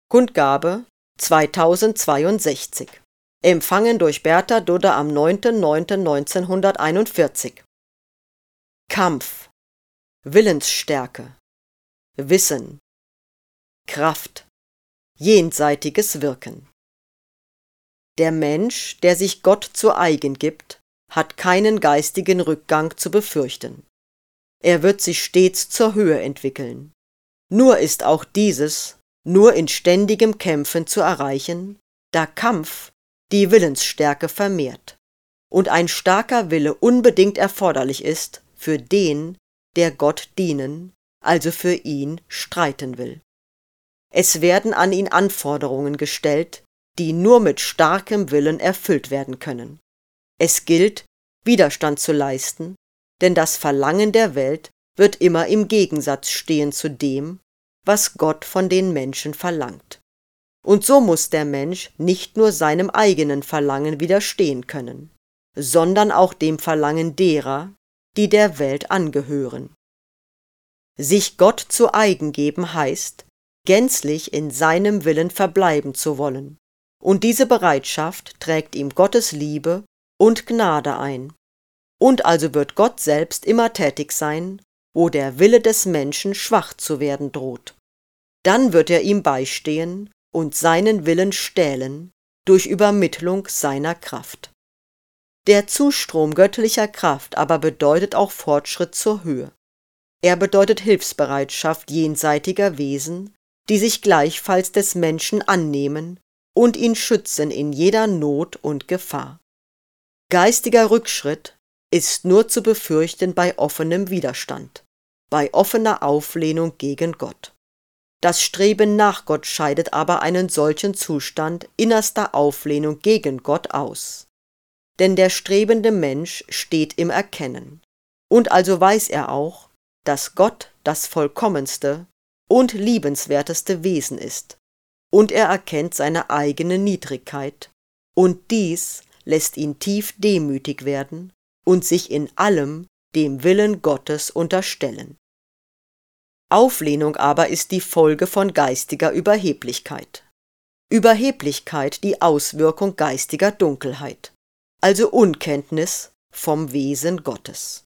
Kundgabe 2062. Empfangen durch Bertha Dudde am 9.9.1941. Kampf, Willensstärke, Wissen, Kraft, jenseitiges Wirken. Der Mensch, der sich Gott zu eigen gibt, hat keinen geistigen Rückgang zu befürchten. Er wird sich stets zur Höhe entwickeln. Nur ist auch dieses nur in ständigem Kämpfen zu erreichen, da Kampf die Willensstärke vermehrt und ein starker Wille unbedingt erforderlich ist für den, der Gott dienen, also für ihn streiten will. Es werden an ihn Anforderungen gestellt, die nur mit starkem Willen erfüllt werden können. Es gilt, Widerstand zu leisten, denn das Verlangen der Welt wird immer im Gegensatz stehen zu dem, was Gott von den Menschen verlangt. Und so muss der Mensch nicht nur seinem eigenen Verlangen widerstehen können, sondern auch dem Verlangen derer, die der Welt angehören. Sich Gott zu eigen geben heißt, gänzlich in seinem Willen verbleiben zu wollen, und diese Bereitschaft trägt ihm Gottes Liebe und Gnade ein. Und also wird Gott selbst immer tätig sein, wo der Wille des Menschen schwach zu werden droht. Dann wird er ihm beistehen und seinen Willen stählen durch Übermittlung seiner Kraft. Der Zustrom göttlicher Kraft aber bedeutet auch Fortschritt zur Höhe. Er bedeutet Hilfsbereitschaft jenseitiger Wesen, die sich gleichfalls des Menschen annehmen und ihn schützen in jeder Not und Gefahr. Geistiger Rückschritt ist nur zu befürchten bei offenem Widerstand, bei offener Auflehnung gegen Gott. Das Streben nach Gott scheidet aber einen solchen Zustand innerster Auflehnung gegen Gott aus. Denn der strebende Mensch steht im Erkennen, und also weiß er auch, dass Gott das vollkommenste und liebenswerteste Wesen ist, und er erkennt seine eigene Niedrigkeit, und dies lässt ihn tief demütig werden und sich in allem dem Willen Gottes unterstellen. Auflehnung aber ist die Folge von geistiger Überheblichkeit. Überheblichkeit die Auswirkung geistiger Dunkelheit, also Unkenntnis vom Wesen Gottes.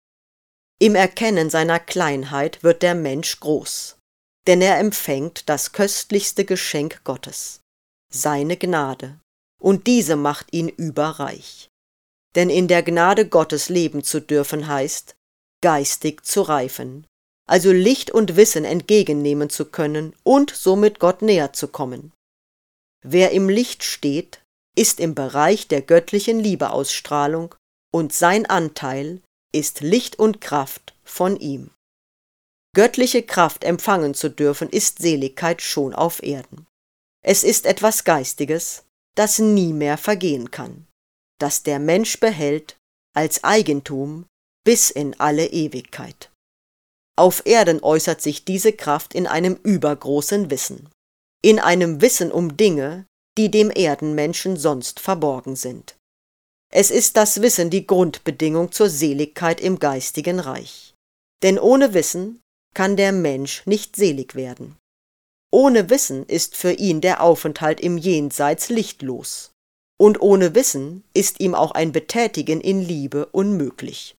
Im Erkennen seiner Kleinheit wird der Mensch groß, denn er empfängt das köstlichste Geschenk Gottes, seine Gnade, und diese macht ihn überreich. Denn in der Gnade Gottes leben zu dürfen heißt, geistig zu reifen, also Licht und Wissen entgegennehmen zu können und somit Gott näher zu kommen. Wer im Licht steht, ist im Bereich der göttlichen Liebeausstrahlung und sein Anteil ist Licht und Kraft von ihm. Göttliche Kraft empfangen zu dürfen, ist Seligkeit schon auf Erden. Es ist etwas Geistiges, das nie mehr vergehen kann, das der Mensch behält als Eigentum bis in alle Ewigkeit. Auf Erden äußert sich diese Kraft in einem übergroßen Wissen, in einem Wissen um Dinge, die dem Erdenmenschen sonst verborgen sind. Es ist das Wissen die Grundbedingung zur Seligkeit im geistigen Reich. Denn ohne Wissen kann der Mensch nicht selig werden. Ohne Wissen ist für ihn der Aufenthalt im Jenseits lichtlos, und ohne Wissen ist ihm auch ein Betätigen in Liebe unmöglich.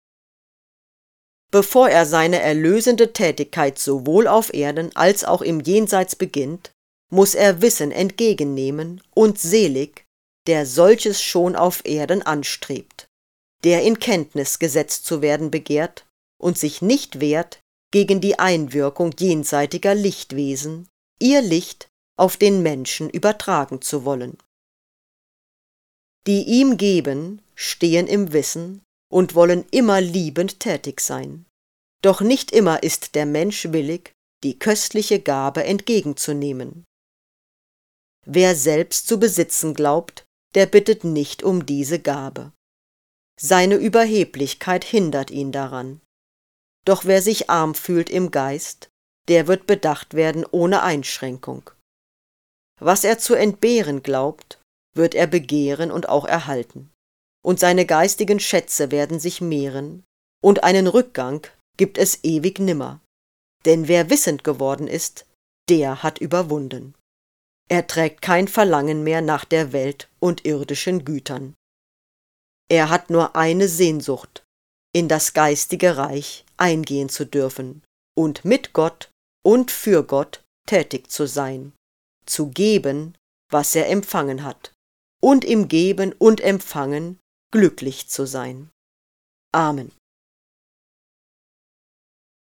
Bevor er seine erlösende Tätigkeit sowohl auf Erden als auch im Jenseits beginnt, muss er Wissen entgegennehmen und selig, der solches schon auf Erden anstrebt, der in Kenntnis gesetzt zu werden begehrt und sich nicht wehrt gegen die Einwirkung jenseitiger Lichtwesen, ihr Licht auf den Menschen übertragen zu wollen. Die ihm geben, stehen im Wissen und wollen immer liebend tätig sein. Doch nicht immer ist der Mensch willig, die köstliche Gabe entgegenzunehmen. Wer selbst zu besitzen glaubt, der bittet nicht um diese Gabe. Seine Überheblichkeit hindert ihn daran. Doch wer sich arm fühlt im Geist, der wird bedacht werden ohne Einschränkung. Was er zu entbehren glaubt, wird er begehren und auch erhalten. Und seine geistigen Schätze werden sich mehren, und einen Rückgang gibt es ewig nimmer. Denn wer wissend geworden ist, der hat überwunden. Er trägt kein Verlangen mehr nach der Welt und irdischen Gütern. Er hat nur eine Sehnsucht, in das geistige Reich eingehen zu dürfen und mit Gott und für Gott tätig zu sein, zu geben, was er empfangen hat, und im Geben und Empfangen glücklich zu sein. Amen.